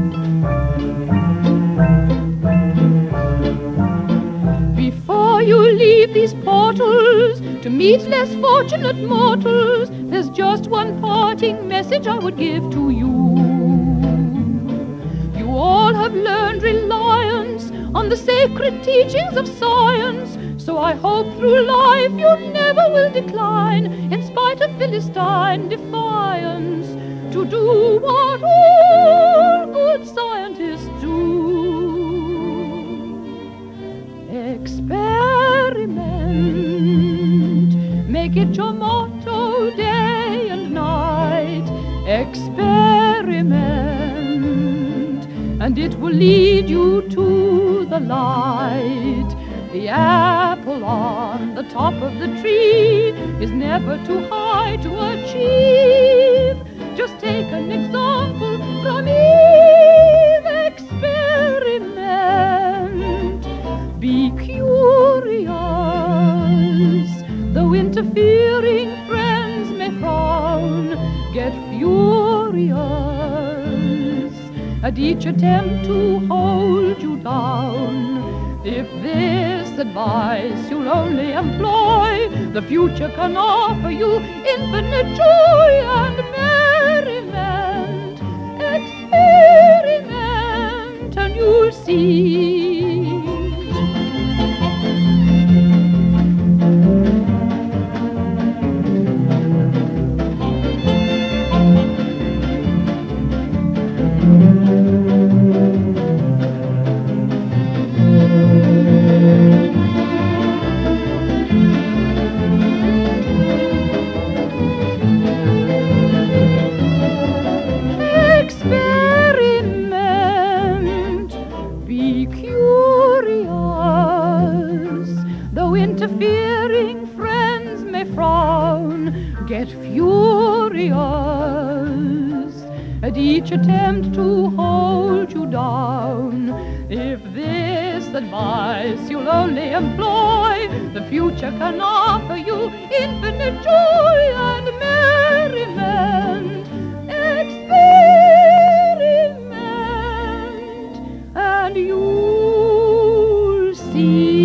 Before you leave these portals to meet less fortunate mortals, there's just one parting message I would give to you. You all have learned reliance on the sacred teachings of science, so I hope through life you never will decline, in spite of Philistine defiance, to do what all good scientists do. Experiment, make it your motto day and night. Experiment, and it will lead you to the light. The apple on the top of the tree is never too high to achieve. Just take an example from Eve. Experiment, be curious, though interfering friends may frown. Get furious at each attempt to hold you down. If this advice you'll only employ, the future can offer you infinite joy and merriment. Experiment and you'll see. Interfering friends may frown. Get furious at each attempt to hold you down. If this advice you'll only employ, the future can offer you infinite joy and merriment. Experiment and you'll see.